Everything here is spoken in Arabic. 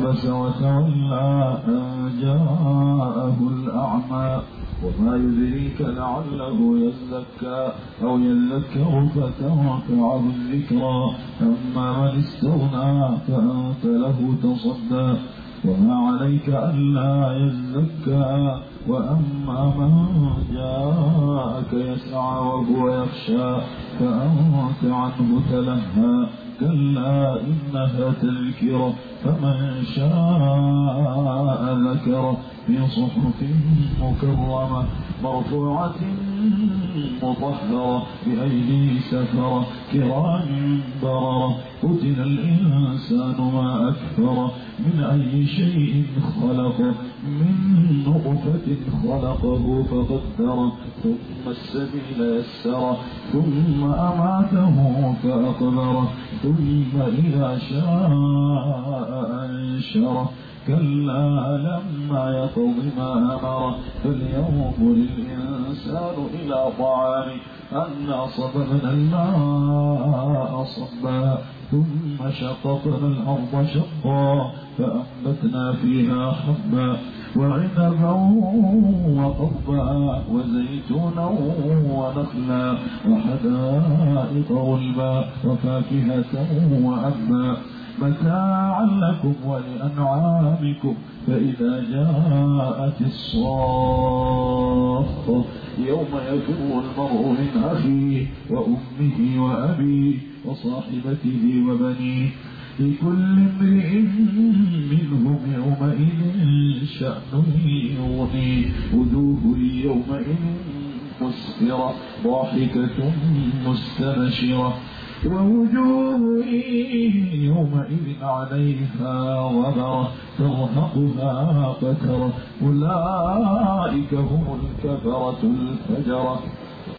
عبس وتولى أن جاءه الأعمى وما يدريك لعله يزكى أو يذكر فتنفعه الذكرى أما من استغنى فأنت له تصدى وما عليك ألا يزكى وأما من جاءك يسعى وهو يخشى فأنت عنه تلهى كلا إنها تذكرة فمن شاء ذكره في صحف مكرمة مرفوعة مطهرة بأيدي سفرة كرام بررة قتل الإنسان ما أكثره من أي شيء خلقه من نطفة خلقه فقدره ثم السبيل يسره ثم أماته فأقبره ثم إذا شاء أنشره كلا لما يقض ما أمره فلينظر الإنسان إلى طعامه أنا صببنا الماء صبا ثم شققنا الأرض شقا فأنبتنا فيها حبا وعنبا وقضبا وزيتونا ونخلا وحدائق غلبا وفاكهة وأبا متاعا لكم ولأنعامكم فإذا جاءت الصاخة يوم يفر المرء من أخيه وأمه وأبيه وصاحبته وبنيه لكل امرئ منهم يومئذ شأن يغنيه وجوه يومئذ مسفرة ضاحكة مستبشرة ووجوه يومئذ عليها غبرة ترهقها قترة أولئك هم الكفرة الفجرة